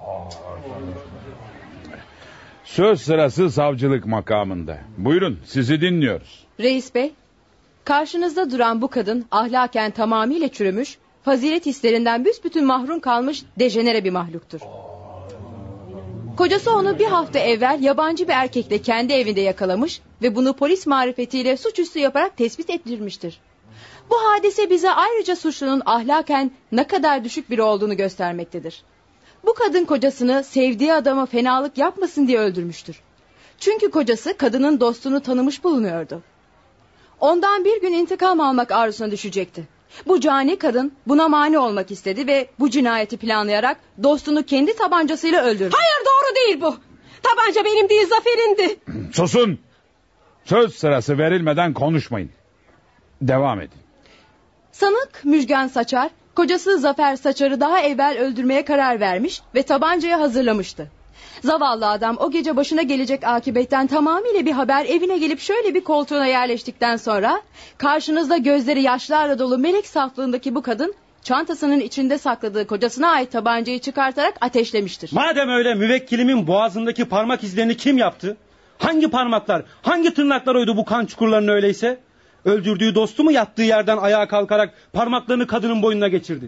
Söz sırası savcılık makamında. Buyurun, sizi dinliyoruz. Reis bey, karşınızda duran bu kadın ahlaken tamamıyla çürümüş, fazilet hislerinden büsbütün mahrum kalmış dejenere bir mahluktur. Kocası onu bir hafta evvel yabancı bir erkekle kendi evinde yakalamış ve bunu polis marifetiyle suçüstü yaparak tespit ettirmiştir. Bu hadise bize ayrıca suçlunun ahlaken ne kadar düşük biri olduğunu göstermektedir. Bu kadın kocasını sevdiği adama fenalık yapmasın diye öldürmüştür. Çünkü kocası kadının dostunu tanımış bulunuyordu. Ondan bir gün intikam almak arzusuna düşecekti. Bu cani kadın buna mani olmak istedi ve bu cinayeti planlayarak dostunu kendi tabancasıyla öldürdü. Hayır, doğru değil bu. Tabanca benim değil, Zafer'indi. Susun! Söz sırası verilmeden konuşmayın. Devam edin. Sanık Müjgan Saçar, kocası Zafer Saçar'ı daha evvel öldürmeye karar vermiş ve tabancayı hazırlamıştı. Zavallı adam o gece başına gelecek akibetten tamamıyla bir haber, evine gelip şöyle bir koltuğuna yerleştikten sonra karşınızda gözleri yaşlarla dolu melek saflığındaki bu kadın çantasının içinde sakladığı kocasına ait tabancayı çıkartarak ateşlemiştir. Madem öyle, müvekkilimin boğazındaki parmak izlerini kim yaptı? Hangi parmaklar, hangi tırnaklar oydu bu kan çukurlarını öyleyse? Öldürdüğü dostu mu yattığı yerden ayağa kalkarak parmaklarını kadının boynuna geçirdi?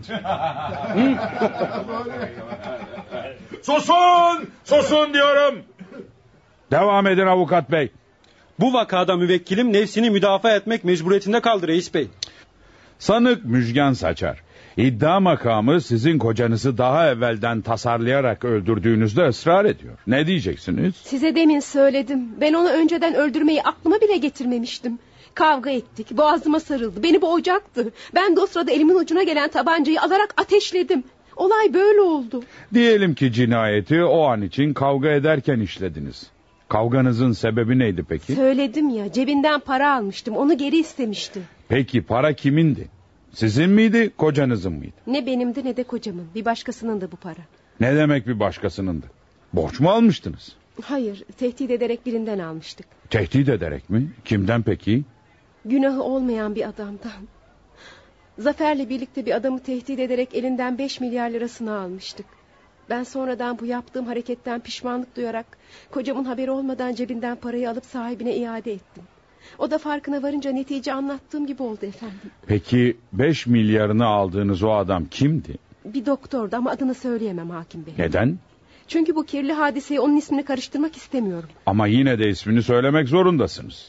Susun! Susun diyorum! Devam edin avukat bey. Bu vakada müvekkilim nefsini müdafaa etmek mecburiyetinde kaldı reis bey. Sanık Müjgan Saçar, iddia makamı sizin kocanızı daha evvelden tasarlayarak öldürdüğünüzde ısrar ediyor. Ne diyeceksiniz? Size demin söyledim. Ben onu önceden öldürmeyi aklıma bile getirmemiştim. Kavga ettik, boğazıma sarıldı, beni boğacaktı. Ben de o sırada elimin ucuna gelen tabancayı alarak ateşledim. Olay böyle oldu. Diyelim ki cinayeti o an için kavga ederken işlediniz. Kavganızın sebebi neydi peki? Söyledim ya, cebinden para almıştım, onu geri istemişti. Peki para kimindi? Sizin miydi, kocanızın mıydı? Ne benimdi ne de kocamın, bir başkasının da bu para. Ne demek bir başkasınındı? Borç mu almıştınız? Hayır, tehdit ederek birinden almıştık. Tehdit ederek mi? Kimden peki? Günahı olmayan bir adamdan. Zafer'le birlikte bir adamı tehdit ederek elinden 5 milyar lirasını almıştık. Ben sonradan bu yaptığım hareketten pişmanlık duyarak kocamın haberi olmadan cebinden parayı alıp sahibine iade ettim. O da farkına varınca netice anlattığım gibi oldu efendim. Peki 5 milyarını aldığınız o adam kimdi? Bir doktordu ama adını söyleyemem hakim bey. Neden? Çünkü bu kirli hadiseye onun ismini karıştırmak istemiyorum. Ama yine de ismini söylemek zorundasınız.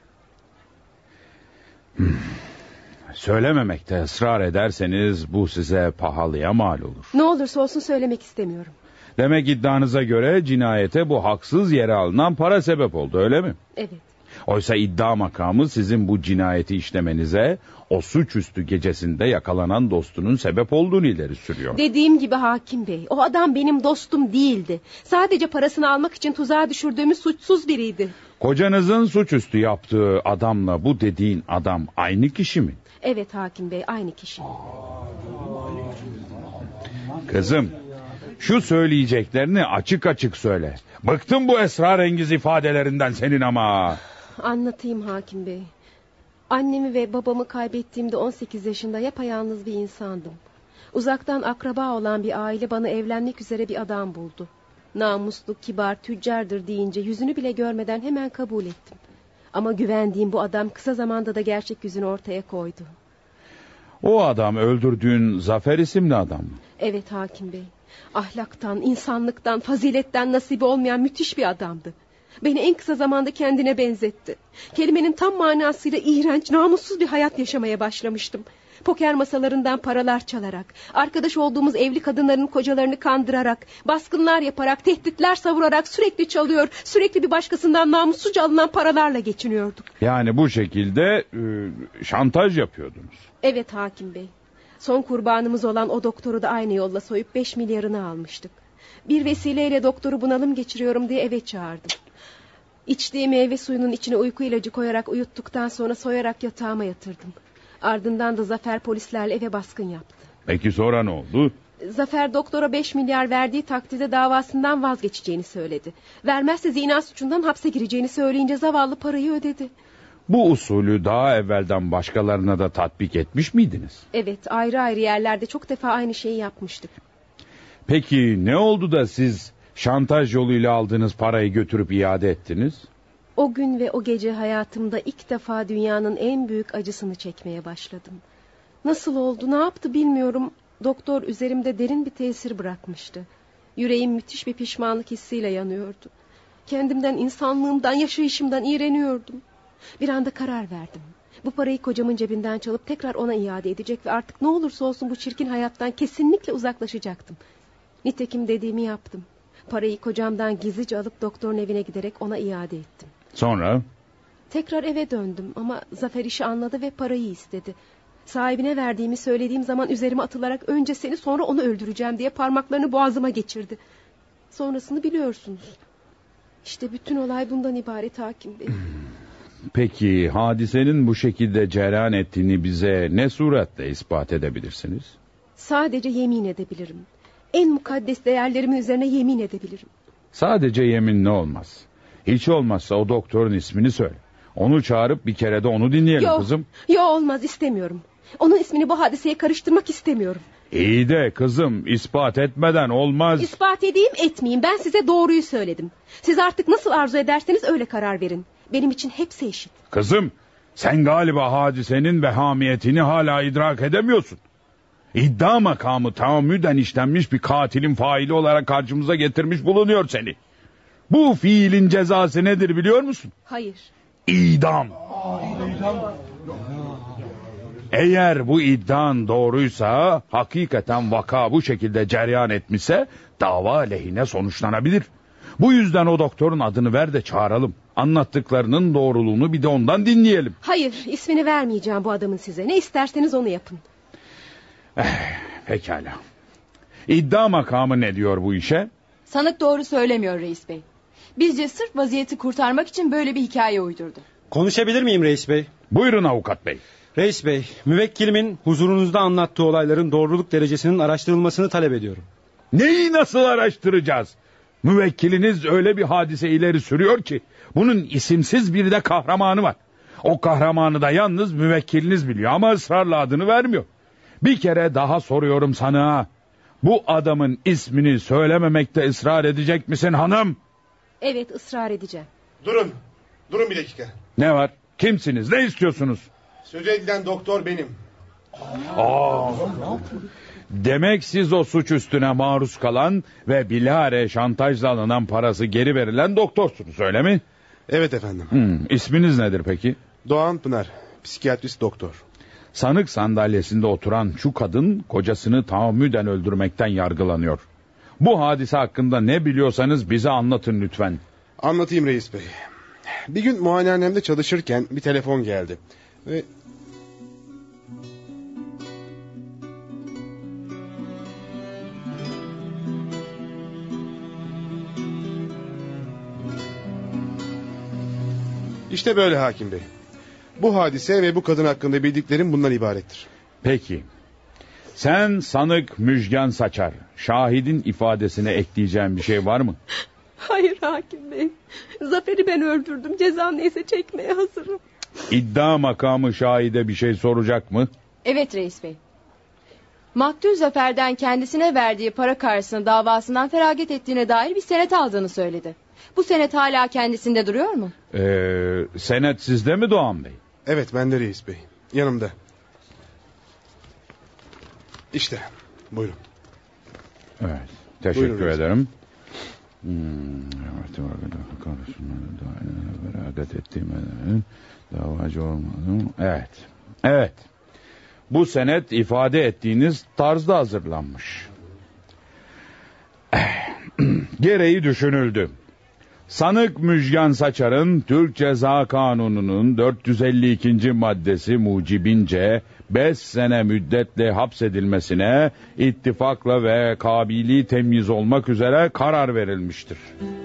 Söylememekte ısrar ederseniz bu size pahalıya mal olur. Ne olursa olsun söylemek istemiyorum. Demek iddianıza göre cinayete bu haksız yere alınan para sebep oldu, öyle mi? Evet. Oysa iddia makamı sizin bu cinayeti işlemenize o suçüstü gecesinde yakalanan dostunun sebep olduğunu ileri sürüyor. Dediğim gibi hakim bey, o adam benim dostum değildi. Sadece parasını almak için tuzağa düşürdüğümüz suçsuz biriydi. Kocanızın suçüstü yaptığı adamla bu dediğin adam aynı kişi mi? Evet hakim bey, aynı kişi. Kızım, şu söyleyeceklerini açık açık söyle. Bıktım bu esrarengiz ifadelerinden senin ama. Anlatayım hakim bey. Annemi ve babamı kaybettiğimde 18 yaşında yapayalnız bir insandım. Uzaktan akraba olan bir aile bana evlenmek üzere bir adam buldu. Namuslu, kibar, tüccardır deyince yüzünü bile görmeden hemen kabul ettim. Ama güvendiğim bu adam kısa zamanda da gerçek yüzünü ortaya koydu. O adam öldürdüğün Zafer isimli adam mı? Evet hakim bey. Ahlaktan, insanlıktan, faziletten nasibi olmayan müthiş bir adamdı. Beni en kısa zamanda kendine benzetti. Kelimenin tam manasıyla iğrenç, namussuz bir hayat yaşamaya başlamıştım. Poker masalarından paralar çalarak, arkadaş olduğumuz evli kadınların kocalarını kandırarak, baskınlar yaparak, tehditler savurarak sürekli çalıyor, sürekli bir başkasından namussuzca alınan paralarla geçiniyorduk. Yani bu şekilde şantaj yapıyordunuz. Evet hakim bey. Son kurbanımız olan o doktoru da aynı yolla soyup 5 milyarını almıştık. Bir vesileyle doktoru bunalım geçiriyorum diye eve çağırdım. İçtiği meyve suyunun içine uyku ilacı koyarak uyuttuktan sonra soyarak yatağıma yatırdım. Ardından da Zafer polislerle eve baskın yaptı. Peki sonra ne oldu? Zafer doktora 5 milyar verdiği takdirde davasından vazgeçeceğini söyledi. Vermezse zina suçundan hapse gireceğini söyleyince zavallı parayı ödedi. Bu usulü daha evvelden başkalarına da tatbik etmiş miydiniz? Evet, ayrı ayrı yerlerde çok defa aynı şeyi yapmıştık. Peki ne oldu da siz şantaj yoluyla aldığınız parayı götürüp iade ettiniz? O gün ve o gece hayatımda ilk defa dünyanın en büyük acısını çekmeye başladım. Nasıl oldu, ne yaptı bilmiyorum. Doktor üzerimde derin bir tesir bırakmıştı. Yüreğim müthiş bir pişmanlık hissiyle yanıyordu. Kendimden, insanlığımdan, yaşayışımdan iğreniyordum. Bir anda karar verdim. Bu parayı kocamın cebinden çalıp tekrar ona iade edecek ve artık ne olursa olsun bu çirkin hayattan kesinlikle uzaklaşacaktım. Nitekim dediğimi yaptım. Parayı kocamdan gizlice alıp doktorun evine giderek ona iade ettim. Sonra? Tekrar eve döndüm ama Zafer işi anladı ve parayı istedi. Sahibine verdiğimi söylediğim zaman üzerime atılarak önce seni sonra onu öldüreceğim diye parmaklarını boğazıma geçirdi. Sonrasını biliyorsunuz. İşte bütün olay bundan ibaret hakim bey. Peki hadisenin bu şekilde cereyan ettiğini bize ne suretle ispat edebilirsiniz? Sadece yemin edebilirim. En mukaddes değerlerimin üzerine yemin edebilirim. Sadece yeminle olmaz. Hiç olmazsa o doktorun ismini söyle. Onu çağırıp bir kere de onu dinleyelim kızım. Yok olmaz, istemiyorum. Onun ismini bu hadiseye karıştırmak istemiyorum. İyi de kızım, ispat etmeden olmaz. İspat edeyim etmeyeyim, ben size doğruyu söyledim. Siz artık nasıl arzu ederseniz öyle karar verin. Benim için hepsi eşit. Kızım, sen galiba hadisenin vehamiyetini hala idrak edemiyorsun. İddia makamı tahammüden işlenmiş bir katilin faili olarak karşımıza getirmiş bulunuyor seni. Bu fiilin cezası nedir biliyor musun? Hayır. İdam. Eğer bu iddian doğruysa, hakikaten vaka bu şekilde cereyan etmişse dava lehine sonuçlanabilir. Bu yüzden o doktorun adını ver de çağıralım. Anlattıklarının doğruluğunu bir de ondan dinleyelim. Hayır, ismini vermeyeceğim bu adamın size. Ne isterseniz onu yapın. Pekala. İddia makamı ne diyor bu işe? Sanık doğru söylemiyor reis bey. Bizce sırf vaziyeti kurtarmak için böyle bir hikaye uydurdu. Konuşabilir miyim reis bey? Buyurun avukat bey. Reis bey, müvekkilimin huzurunuzda anlattığı olayların doğruluk derecesinin araştırılmasını talep ediyorum. Neyi nasıl araştıracağız? Müvekkiliniz öyle bir hadise ileri sürüyor ki bunun isimsiz bir de kahramanı var. O kahramanı da yalnız müvekkiliniz biliyor ama ısrarla adını vermiyor. Bir kere daha soruyorum sana. Bu adamın ismini söylememekte ısrar edecek misin hanım? Evet, ısrar edeceğim. Durun bir dakika. Ne var? Kimsiniz? Ne istiyorsunuz? Söz edilen doktor benim. Demek siz o suç üstüne maruz kalan ve bilahare şantajla alınan parası geri verilen doktorsunuz, öyle mi? Evet efendim. İsminiz nedir peki? Doğan Pınar, psikiyatrist doktor. Sanık sandalyesinde oturan şu kadın kocasını tahammüden öldürmekten yargılanıyor. Bu hadise hakkında ne biliyorsanız bize anlatın lütfen. Anlatayım reis bey. Bir gün muayenehanemde çalışırken bir telefon geldi. Ve... İşte böyle hakim bey. Bu hadise ve bu kadın hakkında bildiklerim bundan ibarettir. Peki. Sen sanık Müjgan Saçar, şahidin ifadesine ekleyeceğin bir şey var mı? Hayır hakim bey. Zafer'i ben öldürdüm. Cezam neyse çekmeye hazırım. İddia makamı şahide bir şey soracak mı? Evet reis bey. Maktul Zafer'den kendisine verdiği para karşısında davasından feragat ettiğine dair bir senet aldığını söyledi. Bu senet hala kendisinde duruyor mu? Senet sizde mi Doğan Bey? Evet, bende reis bey. Yanımda. İşte buyurun. Evet, teşekkür ederim. Feragat ettiğim davacı olmadım. Evet. Bu senet ifade ettiğiniz tarzda hazırlanmış. Gereği düşünüldü. Sanık Müjgan Saçar'ın Türk Ceza Kanunu'nun 452. maddesi mucibince 5 sene müddetle hapsedilmesine ittifakla ve kabili temyiz olmak üzere karar verilmiştir.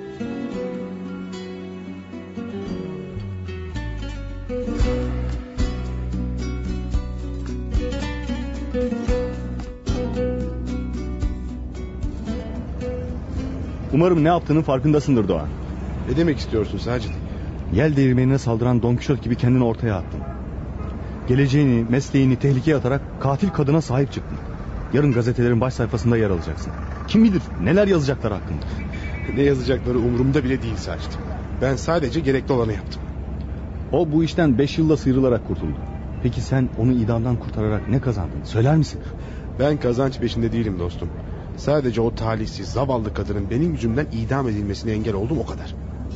Umarım ne yaptığının farkındasındır Doğan. Ne demek istiyorsun Sacit? Yel değirmenine saldıran Don Kişot gibi kendini ortaya attın. Geleceğini, mesleğini tehlikeye atarak katil kadına sahip çıktın. Yarın gazetelerin baş sayfasında yer alacaksın. Kim bilir neler yazacaklar hakkında. Ne yazacakları umurumda bile değil Sacit. Ben sadece gerekli olanı yaptım. O bu işten 5 yılda sıyrılarak kurtuldu. Peki sen onu idamdan kurtararak ne kazandın? Söyler misin? Ben kazanç peşinde değilim dostum. Sadece o talihsiz, zavallı kadının benim yüzümden idam edilmesine engel oldum, o kadar.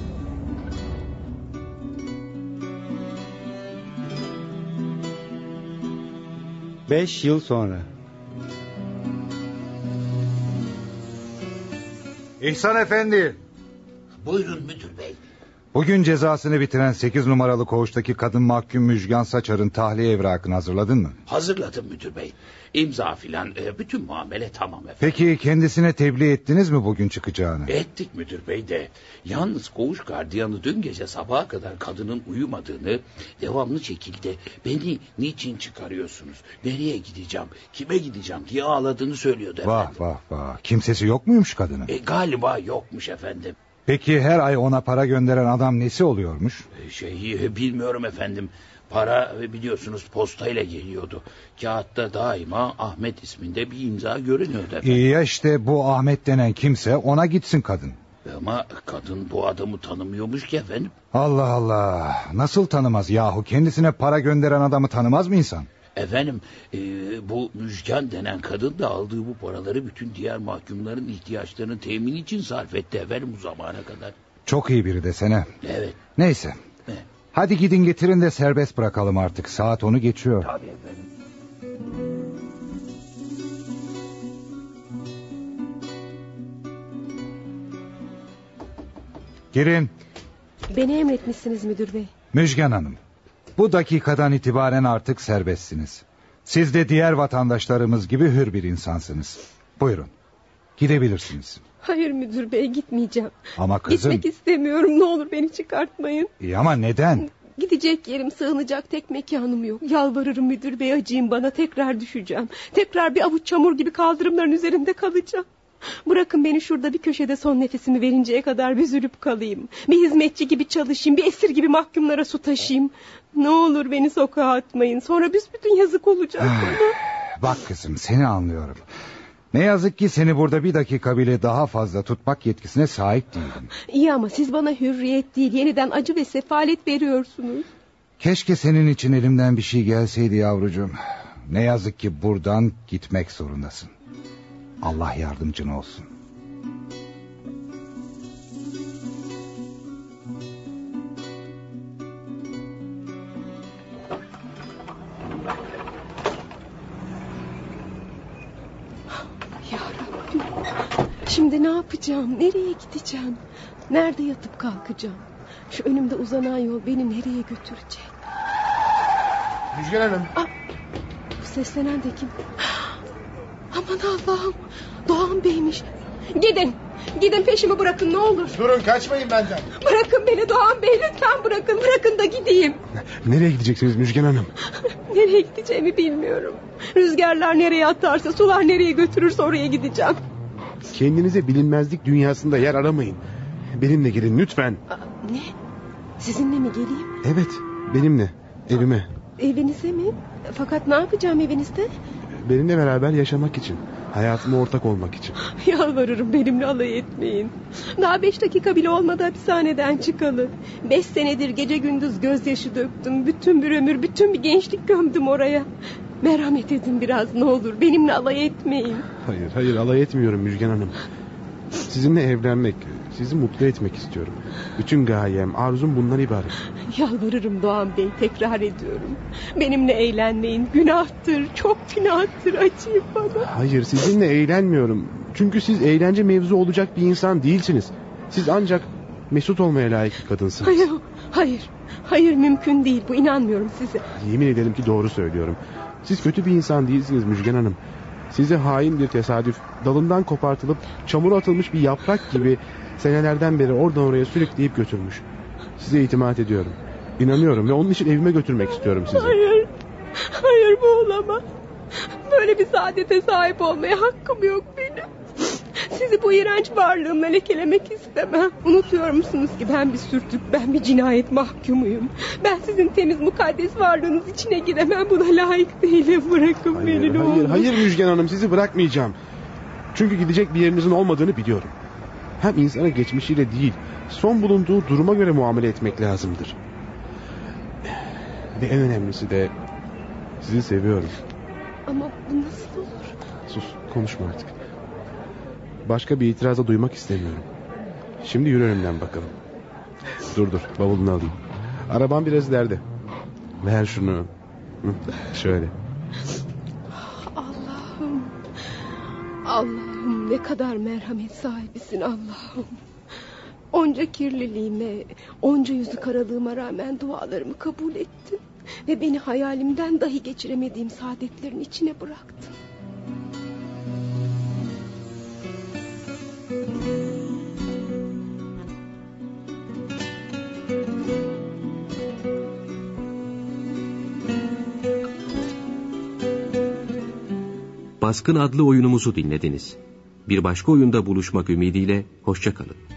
Beş yıl sonra. İhsan Efendi. Buyurun müdür bey. Bugün cezasını bitiren 8 numaralı koğuştaki kadın mahkum Müjgan Saçar'ın tahliye evrakını hazırladın mı? Hazırladım müdür bey. İmza filan bütün muamele tamam efendim. Peki kendisine tebliğ ettiniz mi bugün çıkacağını? Ettik müdür bey de. Yalnız koğuş gardiyanı dün gece sabaha kadar kadının uyumadığını, devamlı şekilde beni niçin çıkarıyorsunuz, nereye gideceğim, kime gideceğim diye ağladığını söylüyordu efendim. Vah. Kimsesi yok muymuş kadının? Galiba yokmuş efendim. Peki her ay ona para gönderen adam nesi oluyormuş? Bilmiyorum efendim. Para biliyorsunuz postayla geliyordu. Kağıtta daima Ahmet isminde bir imza görünüyordu efendim. Ya işte bu Ahmet denen kimse, ona gitsin kadın. Ama kadın bu adamı tanımıyormuş ki efendim. Allah Allah, nasıl tanımaz yahu, kendisine para gönderen adamı tanımaz mı insan? Efendim bu Müjgan denen kadın da aldığı bu paraları bütün diğer mahkumların ihtiyaçlarını temin için sarf etti efendim bu zamana kadar. Çok iyi biri desene. Evet. Neyse. Hadi gidin getirin de serbest bırakalım artık, saat 10'u geçiyor. Tabii efendim. Girin. Beni emretmişsiniz müdür bey. Müjgan Hanım, bu dakikadan itibaren artık serbestsiniz. Siz de diğer vatandaşlarımız gibi hür bir insansınız. Buyurun, gidebilirsiniz. Hayır müdür bey, gitmeyeceğim. Ama kızım... Gitmek istemiyorum, ne olur beni çıkartmayın. Ama neden? Gidecek yerim, sığınacak tek mekanım yok. Yalvarırım müdür bey, acıyın bana, tekrar düşeceğim. Tekrar bir avuç çamur gibi kaldırımların üzerinde kalacağım. Bırakın beni şurada bir köşede son nefesimi verinceye kadar büzülüp kalayım. Bir hizmetçi gibi çalışayım, bir esir gibi mahkumlara su taşıyayım. Ne olur beni sokağa atmayın, sonra büsbütün yazık olacak bana. Bak kızım, seni anlıyorum. Ne yazık ki seni burada bir dakika bile daha fazla tutmak yetkisine sahip değilim. İyi ama siz bana hürriyet değil, yeniden acı ve sefalet veriyorsunuz. Keşke senin için elimden bir şey gelseydi yavrucuğum. Ne yazık ki buradan gitmek zorundasın. Allah yardımcın olsun. Ya Rabbim, şimdi ne yapacağım, nereye gideceğim, nerede yatıp kalkacağım? Şu önümde uzanan yol beni nereye götürecek? Müjgan Hanım. Bu seslenen de kim? Aman Allah'ım, Doğan Bey'miş. Gidin peşimi bırakın ne olur. Durun, kaçmayın benden. Bırakın beni Doğan Bey, lütfen bırakın da gideyim. Nereye gideceksiniz Müjgan Hanım? Nereye gideceğimi bilmiyorum. Rüzgarlar nereye atarsa, sular nereye götürürse oraya gideceğim. Kendinize bilinmezlik dünyasında yer aramayın. Benimle gelin lütfen. Ne? Sizinle mi geleyim? Evet, benimle, evime. Evinize mi? Fakat ne yapacağım evinizde? Benimle beraber yaşamak için. Hayatıma ortak olmak için. Yalvarırım, benimle alay etmeyin. Daha 5 dakika bile olmadı hapishaneden çıkalı. 5 senedir gece gündüz gözyaşı döktüm. Bütün bir ömür, bütün bir gençlik gömdüm oraya. Merhamet edin biraz ne olur. Benimle alay etmeyin. Hayır alay etmiyorum Müjgan Hanım. Sizinle evlenmek, sizi mutlu etmek istiyorum. Bütün gayem, arzum bundan ibaret. Yalvarırım Doğan Bey, tekrar ediyorum. Benimle eğlenmeyin, günahtır, çok günahtır, acıyın bana. Hayır, sizinle eğlenmiyorum. Çünkü siz eğlence mevzu olacak bir insan değilsiniz. Siz ancak mesut olmaya layık bir kadınsınız. Hayır mümkün değil bu, inanmıyorum size. Yemin ederim ki doğru söylüyorum. Siz kötü bir insan değilsiniz Müjgan Hanım. Size hain bir tesadüf, dalından kopartılıp çamura atılmış bir yaprak gibi senelerden beri oradan oraya sürükleyip götürmüş. Size itimat ediyorum. İnanıyorum ve onun için evime götürmek istiyorum sizi. Hayır bu olamaz. Böyle bir saadete sahip olmaya hakkım yok benim. Sizi bu iğrenç varlığımla lekelemek istemem. Unutuyor musunuz ki ben bir sürtük, ben bir cinayet mahkumuyum. Ben sizin temiz mukaddes varlığınız içine giremem, buna layık değilim. Bırakın beni ne olur. Hayır Müjgan Hanım, sizi bırakmayacağım. Çünkü gidecek bir yerinizin olmadığını biliyorum. Hem insana geçmişiyle değil, son bulunduğu duruma göre muamele etmek lazımdır. Ve en önemlisi de sizi seviyorum. Ama bu nasıl olur? Sus, konuşma artık. Başka bir itiraza duymak istemiyorum. Şimdi yürü önümden bakalım. Dur, bavulunu alayım. Arabam biraz ileride. Ver şunu. Şöyle. Allah'ım ne kadar merhamet sahibisin Allah'ım. Onca kirliliğime, onca yüzü karalığıma rağmen dualarımı kabul ettin. Ve beni hayalimden dahi geçiremediğim saadetlerin içine bıraktın. Baskın adlı oyunumuzu dinlediniz. Bir başka oyunda buluşmak ümidiyle hoşça kalın.